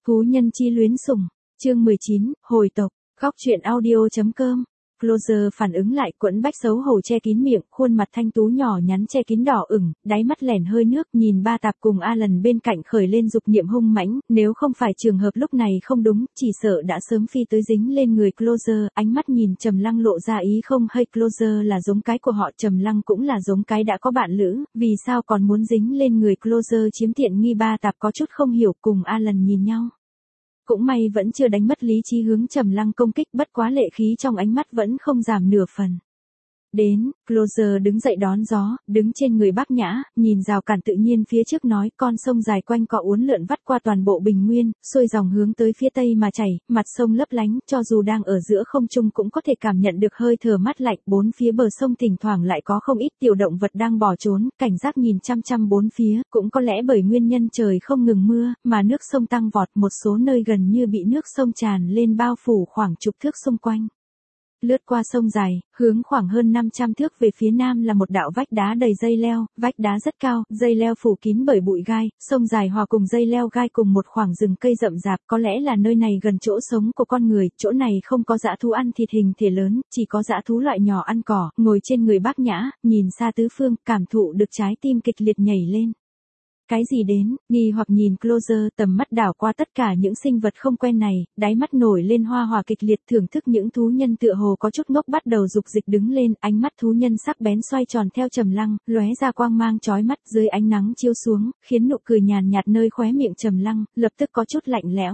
Thú nhân chi luyến sủng, chương 19, hồi tộc, góc truyện audio.com. Closer phản ứng lại, quẫn bách xấu hổ che kín miệng, khuôn mặt thanh tú nhỏ nhắn che kín đỏ ửng, đáy mắt lẻn hơi nước, nhìn ba tạp cùng Alan bên cạnh khởi lên dục niệm hung mãnh, nếu không phải trường hợp lúc này không đúng, chỉ sợ đã sớm phi tới dính lên người Closer, ánh mắt nhìn Trầm Lăng lộ ra ý không hay. Closer là giống cái của họ, Trầm Lăng cũng là giống cái đã có bạn lữ, vì sao còn muốn dính lên người Closer chiếm tiện nghi. Ba tạp có chút không hiểu, cùng Alan nhìn nhau. Cũng may vẫn chưa đánh mất lý trí hướng Trầm Lăng công kích, bất quá lệ khí trong ánh mắt vẫn không giảm nửa phần. Đến, Closer đứng dậy đón gió, đứng trên người Bác Nhã, nhìn rào cản tự nhiên phía trước nói, con sông dài quanh co uốn lượn vắt qua toàn bộ bình nguyên, xuôi dòng hướng tới phía tây mà chảy, mặt sông lấp lánh, cho dù đang ở giữa không trung cũng có thể cảm nhận được hơi thở mát lạnh. Bốn phía bờ sông thỉnh thoảng lại có không ít tiểu động vật đang bỏ trốn, cảnh giác nhìn chăm chăm bốn phía, cũng có lẽ bởi nguyên nhân trời không ngừng mưa, mà nước sông tăng vọt, một số nơi gần như bị nước sông tràn lên bao phủ khoảng chục thước xung quanh. Lướt qua sông dài, hướng khoảng hơn 500 thước về phía nam là một đạo vách đá đầy dây leo, vách đá rất cao, dây leo phủ kín bởi bụi gai, sông dài hòa cùng dây leo gai cùng một khoảng rừng cây rậm rạp, có lẽ là nơi này gần chỗ sống của con người, chỗ này không có dã thú ăn thịt hình thể lớn, chỉ có dã thú loại nhỏ ăn cỏ. Ngồi trên người Bác Nhã, nhìn xa tứ phương, cảm thụ được trái tim kịch liệt nhảy lên. Cái gì đến, nghi hoặc nhìn Closer, tầm mắt đảo qua tất cả những sinh vật không quen này, đáy mắt nổi lên hoa hòa kịch liệt, thưởng thức những thú nhân tựa hồ có chút ngốc bắt đầu dục dịch đứng lên, ánh mắt thú nhân sắc bén xoay tròn theo Trầm Lăng, lóe ra quang mang chói mắt, dưới ánh nắng chiếu xuống, khiến nụ cười nhàn nhạt nơi khóe miệng Trầm Lăng lập tức có chút lạnh lẽo.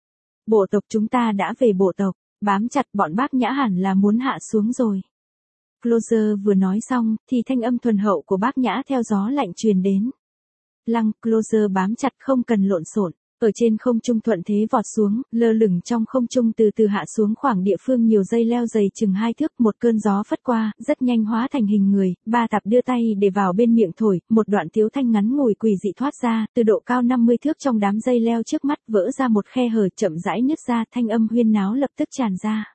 Bộ tộc chúng ta đã về bộ tộc, bám chặt bọn Bác Nhã hẳn là muốn hạ xuống rồi. Closer vừa nói xong, thì thanh âm thuần hậu của Bác Nhã theo gió lạnh truyền đến. Lăng, Closer bám chặt không cần lộn xộn, ở trên không trung thuận thế vọt xuống, lơ lửng trong không trung từ từ hạ xuống khoảng địa phương nhiều dây leo dày chừng 2 thước, một cơn gió phất qua, rất nhanh hóa thành hình người, ba tạp đưa tay để vào bên miệng thổi, một đoạn tiếu thanh ngắn ngủi quỷ dị thoát ra, từ độ cao 50 thước trong đám dây leo trước mắt vỡ ra một khe hở chậm rãi nứt ra, thanh âm huyên náo lập tức tràn ra.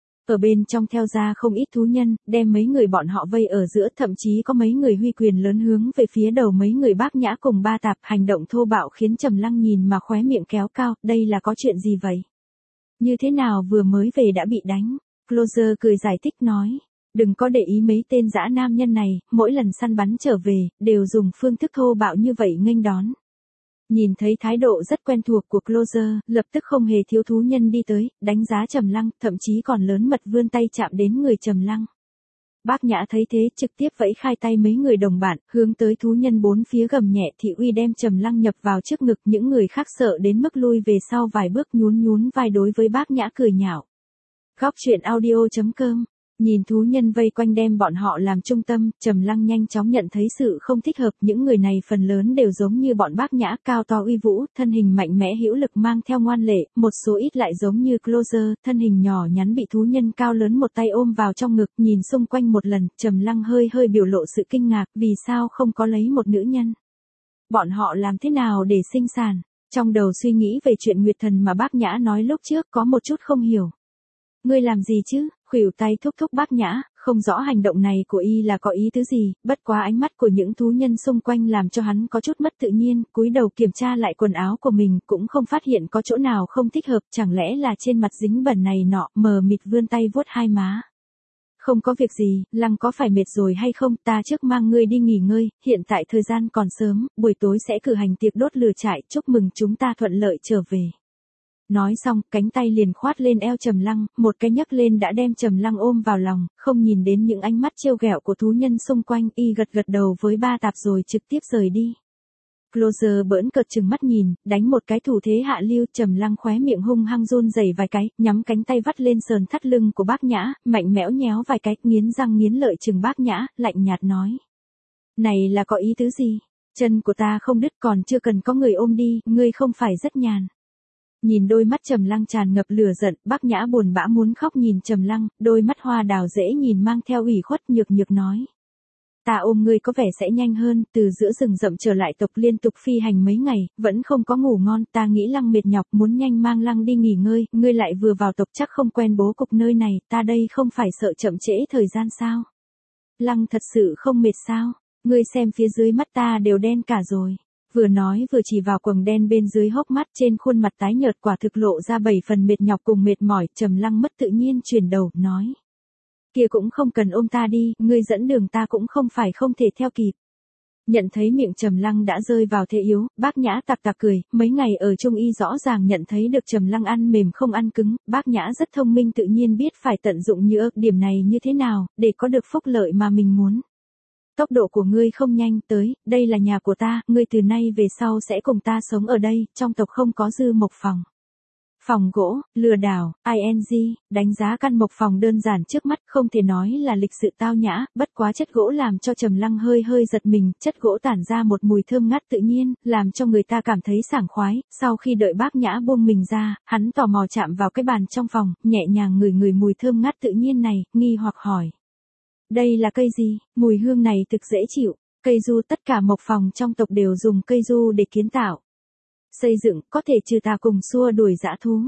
Ở bên trong theo ra không ít thú nhân, đem mấy người bọn họ vây ở giữa, thậm chí có mấy người huy quyền lớn hướng về phía đầu mấy người Bác Nhã cùng ba tạp, hành động thô bạo khiến Trầm Lăng nhìn mà khóe miệng kéo cao, đây là có chuyện gì vậy? Như thế nào vừa mới về đã bị đánh? Closer cười giải thích nói, đừng có để ý mấy tên dã nam nhân này, mỗi lần săn bắn trở về, đều dùng phương thức thô bạo như vậy nghênh đón. Nhìn thấy thái độ rất quen thuộc của Closer, lập tức không hề thiếu thú nhân đi tới, đánh giá Trầm Lăng, thậm chí còn lớn mật vươn tay chạm đến người Trầm Lăng. Bác Nhã thấy thế, trực tiếp vẫy khai tay mấy người đồng bạn, hướng tới thú nhân bốn phía gầm nhẹ thị uy đem Trầm Lăng nhập vào trước ngực, những người khác sợ đến mức lui về sau vài bước nhún vai đối với Bác Nhã cười nhạo. Góc truyện audio.com. Nhìn thú nhân vây quanh đem bọn họ làm trung tâm, Trầm Lăng nhanh chóng nhận thấy sự không thích hợp, những người này phần lớn đều giống như bọn Bác Nhã, cao to uy vũ, thân hình mạnh mẽ hữu lực mang theo ngoan lệ, một số ít lại giống như Closer, thân hình nhỏ nhắn bị thú nhân cao lớn một tay ôm vào trong ngực, nhìn xung quanh một lần, Trầm Lăng hơi biểu lộ sự kinh ngạc, vì sao không có lấy một nữ nhân? Bọn họ làm thế nào để sinh sản? Trong đầu suy nghĩ về chuyện Nguyệt Thần mà Bác Nhã nói lúc trước có một chút không hiểu. Ngươi làm gì chứ? Khuỷu tay thúc Bác Nhã, không rõ hành động này của y là có ý tứ gì, bất quá ánh mắt của những thú nhân xung quanh làm cho hắn có chút mất tự nhiên, cúi đầu kiểm tra lại quần áo của mình, cũng không phát hiện có chỗ nào không thích hợp, chẳng lẽ là trên mặt dính bẩn này nọ, mờ mịt vươn tay vuốt hai má. Không có việc gì, Lăng có phải mệt rồi hay không, ta trước mang ngươi đi nghỉ ngơi, hiện tại thời gian còn sớm, buổi tối sẽ cử hành tiệc đốt lửa trại, chúc mừng chúng ta thuận lợi trở về. Nói xong, cánh tay liền khoát lên eo Trầm Lăng, một cái nhấc lên đã đem Trầm Lăng ôm vào lòng, không nhìn đến những ánh mắt trêu ghẹo của thú nhân xung quanh, y gật đầu với ba tạp rồi trực tiếp rời đi. Closer bỡn cợt trừng mắt nhìn, đánh một cái thủ thế hạ lưu, Trầm Lăng khóe miệng hung hăng run rẩy vài cái, nhắm cánh tay vắt lên sườn thắt lưng của Bác Nhã, mạnh mẽo nhéo vài cái, nghiến răng nghiến lợi chừng Bác Nhã, lạnh nhạt nói. Này là có ý tứ gì? Chân của ta không đứt còn chưa cần có người ôm đi, ngươi không phải rất nhàn. Nhìn đôi mắt Trầm Lăng tràn ngập lửa giận, Bác Nhã buồn bã muốn khóc nhìn Trầm Lăng, đôi mắt hoa đào dễ nhìn mang theo ủy khuất, nhược nói. Ta ôm ngươi có vẻ sẽ nhanh hơn, từ giữa rừng rậm trở lại tộc liên tục phi hành mấy ngày, vẫn không có ngủ ngon, ta nghĩ Lăng mệt nhọc muốn nhanh mang Lăng đi nghỉ ngơi, ngươi lại vừa vào tộc chắc không quen bố cục nơi này, ta đây không phải sợ chậm trễ thời gian sao? Lăng thật sự không mệt sao? Ngươi xem phía dưới mắt ta đều đen cả rồi. Vừa nói vừa chỉ vào quầng đen bên dưới hốc mắt, trên khuôn mặt tái nhợt quả thực lộ ra 7 phần mệt nhọc cùng mệt mỏi. Trầm Lăng mất tự nhiên chuyển đầu, nói. Kia cũng không cần ôm ta đi, ngươi dẫn đường ta cũng không phải không thể theo kịp. Nhận thấy miệng Trầm Lăng đã rơi vào thế yếu, Bác Nhã tặc tặc cười, mấy ngày ở Trung Y rõ ràng nhận thấy được Trầm Lăng ăn mềm không ăn cứng, Bác Nhã rất thông minh tự nhiên biết phải tận dụng nhỡ điểm này như thế nào, để có được phúc lợi mà mình muốn. Tốc độ của ngươi không nhanh, tới, đây là nhà của ta, ngươi từ nay về sau sẽ cùng ta sống ở đây, trong tộc không có dư mộc phòng. Phòng gỗ, lừa đảo, ing, đánh giá căn mộc phòng đơn giản trước mắt không thể nói là lịch sự tao nhã, bất quá chất gỗ làm cho Trầm Lăng hơi hơi giật mình, chất gỗ tản ra một mùi thơm ngát tự nhiên, làm cho người ta cảm thấy sảng khoái, sau khi đợi Bác Nhã buông mình ra, hắn tò mò chạm vào cái bàn trong phòng, nhẹ nhàng ngửi ngửi mùi thơm ngát tự nhiên này, nghi hoặc hỏi. Đây là cây gì, mùi hương này thực dễ chịu, cây du tất cả mộc phòng trong tộc đều dùng cây du để kiến tạo. Xây dựng có thể trừ tà cùng xua đuổi dã thú.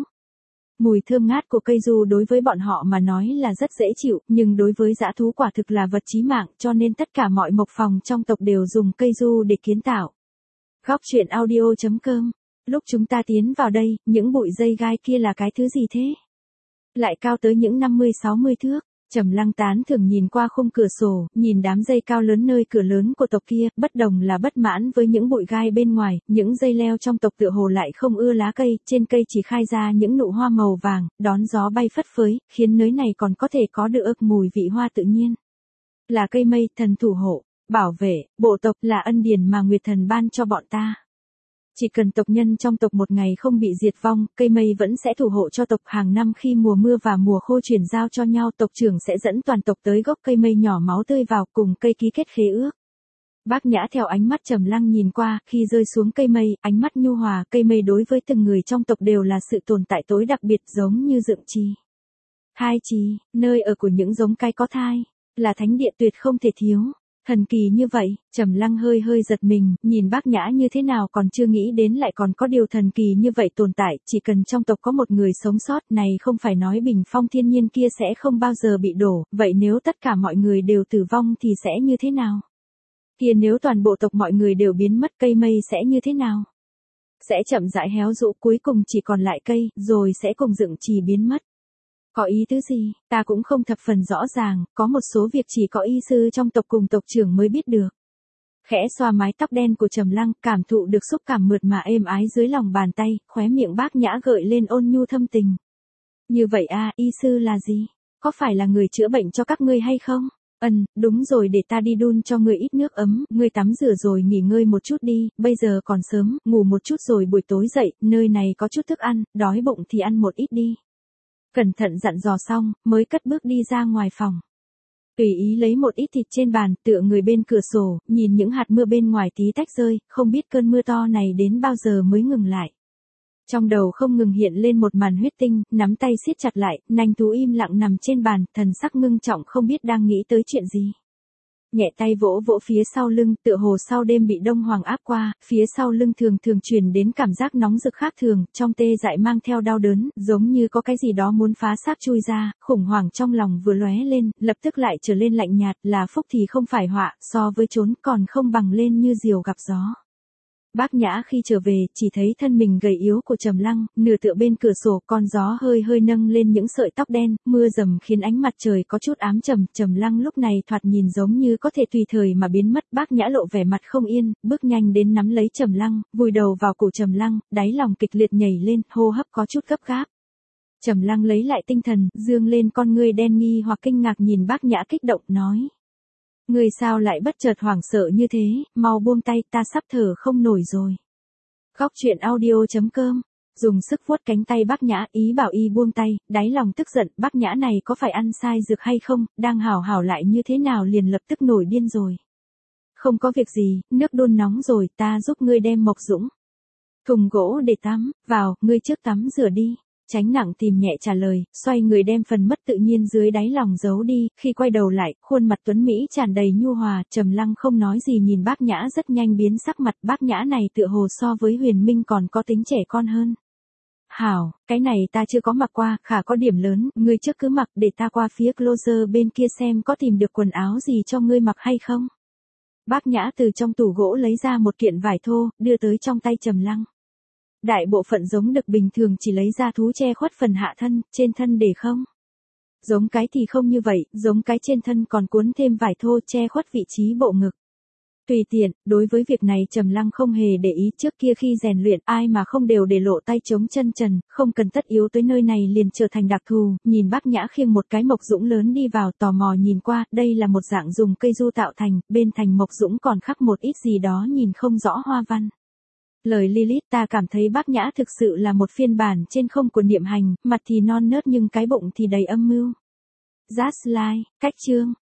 Mùi thơm ngát của cây du đối với bọn họ mà nói là rất dễ chịu, nhưng đối với dã thú quả thực là vật chí mạng, cho nên tất cả mọi mộc phòng trong tộc đều dùng cây du để kiến tạo. Góc truyện audio.com. Lúc chúng ta tiến vào đây, những bụi dây gai kia là cái thứ gì thế? Lại cao tới những 50-60 thước. Trầm Lăng tán thưởng nhìn qua khung cửa sổ, nhìn đám dây cao lớn nơi cửa lớn của tộc kia, bất đồng là bất mãn với những bụi gai bên ngoài, những dây leo trong tộc tựa hồ lại không ưa lá cây, trên cây chỉ khai ra những nụ hoa màu vàng, đón gió bay phất phới, khiến nơi này còn có thể có được mùi vị hoa tự nhiên. Là cây mây, thần thủ hộ, bảo vệ, bộ tộc là ân điển mà Nguyệt Thần ban cho bọn ta. Chỉ cần tộc nhân trong tộc một ngày không bị diệt vong, cây mây vẫn sẽ thủ hộ cho tộc. Hàng năm khi mùa mưa và mùa khô chuyển giao cho nhau, tộc trưởng sẽ dẫn toàn tộc tới gốc cây mây nhỏ máu tươi vào, cùng cây ký kết khế ước. Bác Nhã theo ánh mắt Trầm Lăng nhìn qua, khi rơi xuống cây mây, ánh mắt nhu hòa, cây mây đối với từng người trong tộc đều là sự tồn tại tối đặc biệt, giống như dựng trì. Thai trì, nơi ở của những giống cây có thai, là thánh địa tuyệt không thể thiếu. Thần kỳ như vậy, Trầm Lăng hơi hơi giật mình, nhìn Bác Nhã như thế nào còn chưa nghĩ đến lại còn có điều thần kỳ như vậy tồn tại, chỉ cần trong tộc có một người sống sót này không phải nói bình phong thiên nhiên kia sẽ không bao giờ bị đổ, vậy nếu tất cả mọi người đều tử vong thì sẽ như thế nào? Kia nếu toàn bộ tộc mọi người đều biến mất, cây mây sẽ như thế nào? Sẽ chậm rãi héo rũ, cuối cùng chỉ còn lại cây, rồi sẽ cùng dựng trì biến mất. Có ý tứ gì, ta cũng không thập phần rõ ràng, có một số việc chỉ có y sư trong tộc cùng tộc trưởng mới biết được. Khẽ xoa mái tóc đen của Trầm Lăng, cảm thụ được xúc cảm mượt mà êm ái dưới lòng bàn tay, khóe miệng Bác Nhã gợi lên ôn nhu thâm tình. Như vậy à, y sư là gì? Có phải là người chữa bệnh cho các ngươi hay không? Đúng rồi, để ta đi đun cho ngươi ít nước ấm, ngươi tắm rửa rồi nghỉ ngơi một chút đi, bây giờ còn sớm, ngủ một chút rồi buổi tối dậy, nơi này có chút thức ăn, đói bụng thì ăn một ít đi. Cẩn thận dặn dò xong, mới cất bước đi ra ngoài phòng. Tùy ý lấy một ít thịt trên bàn, tựa người bên cửa sổ, nhìn những hạt mưa bên ngoài tí tách rơi, không biết cơn mưa to này đến bao giờ mới ngừng lại. Trong đầu không ngừng hiện lên một màn huyết tinh, nắm tay siết chặt lại, nanh thú im lặng nằm trên bàn, thần sắc ngưng trọng không biết đang nghĩ tới chuyện gì. Nhẹ tay vỗ vỗ phía sau lưng, tựa hồ sau đêm bị đông hoàng áp qua, phía sau lưng thường thường truyền đến cảm giác nóng rực khác thường, trong tê dại mang theo đau đớn, giống như có cái gì đó muốn phá xác chui ra, khủng hoảng trong lòng vừa lóe lên, lập tức lại trở lên lạnh nhạt, là phúc thì không phải họa, so với trốn còn không bằng lên như diều gặp gió. Bác Nhã khi trở về, chỉ thấy thân mình gầy yếu của Trầm Lăng, nửa tựa bên cửa sổ, con gió hơi hơi nâng lên những sợi tóc đen, mưa rầm khiến ánh mặt trời có chút ám trầm, Trầm Lăng lúc này thoạt nhìn giống như có thể tùy thời mà biến mất. Bác Nhã lộ vẻ mặt không yên, bước nhanh đến nắm lấy Trầm Lăng, vùi đầu vào cổ Trầm Lăng, đáy lòng kịch liệt nhảy lên, hô hấp có chút gấp gáp. Trầm Lăng lấy lại tinh thần, dương lên con ngươi đen nghi hoặc kinh ngạc nhìn Bác Nhã kích động nói: Người sao lại bất chợt hoảng sợ như thế, mau buông tay, ta sắp thở không nổi rồi. Góc truyện audio.com. Dùng sức vuốt cánh tay Bác Nhã, ý bảo y buông tay, đáy lòng tức giận, Bác Nhã này có phải ăn sai dược hay không, đang hảo hảo lại như thế nào liền lập tức nổi điên rồi. Không có việc gì, nước đun nóng rồi, ta giúp ngươi đem mộc dũng thùng gỗ để tắm, vào, ngươi trước tắm rửa đi. Tránh nặng tìm nhẹ trả lời, xoay người đem phần mất tự nhiên dưới đáy lòng giấu đi, khi quay đầu lại, khuôn mặt tuấn Mỹ tràn đầy nhu hòa, Trầm Lăng không nói gì nhìn Bác Nhã rất nhanh biến sắc mặt, Bác Nhã này tựa hồ so với Huyền Minh còn có tính trẻ con hơn. Hảo, cái này ta chưa có mặc qua, khả có điểm lớn, ngươi trước cứ mặc để ta qua phía closer bên kia xem có tìm được quần áo gì cho ngươi mặc hay không. Bác Nhã từ trong tủ gỗ lấy ra một kiện vải thô, đưa tới trong tay Trầm Lăng. Đại bộ phận giống đực bình thường chỉ lấy ra thú che khuất phần hạ thân, trên thân để không. Giống cái thì không như vậy, giống cái trên thân còn cuốn thêm vải thô che khuất vị trí bộ ngực. Tùy tiện, đối với việc này Trầm Lăng không hề để ý, trước kia khi rèn luyện ai mà không đều để lộ tay trống chân trần, không cần tất yếu tới nơi này liền trở thành đặc thù, nhìn bác Nhã khiêng một cái mộc dũng lớn đi vào tò mò nhìn qua, đây là một dạng dùng cây du tạo thành, bên thành mộc dũng còn khắc một ít gì đó nhìn không rõ hoa văn. Lời Lilith ta cảm thấy bác Nhã thực sự là một phiên bản trên không của Niệm Hành, mặt thì non nớt nhưng cái bụng thì đầy âm mưu. Just like, cách chương.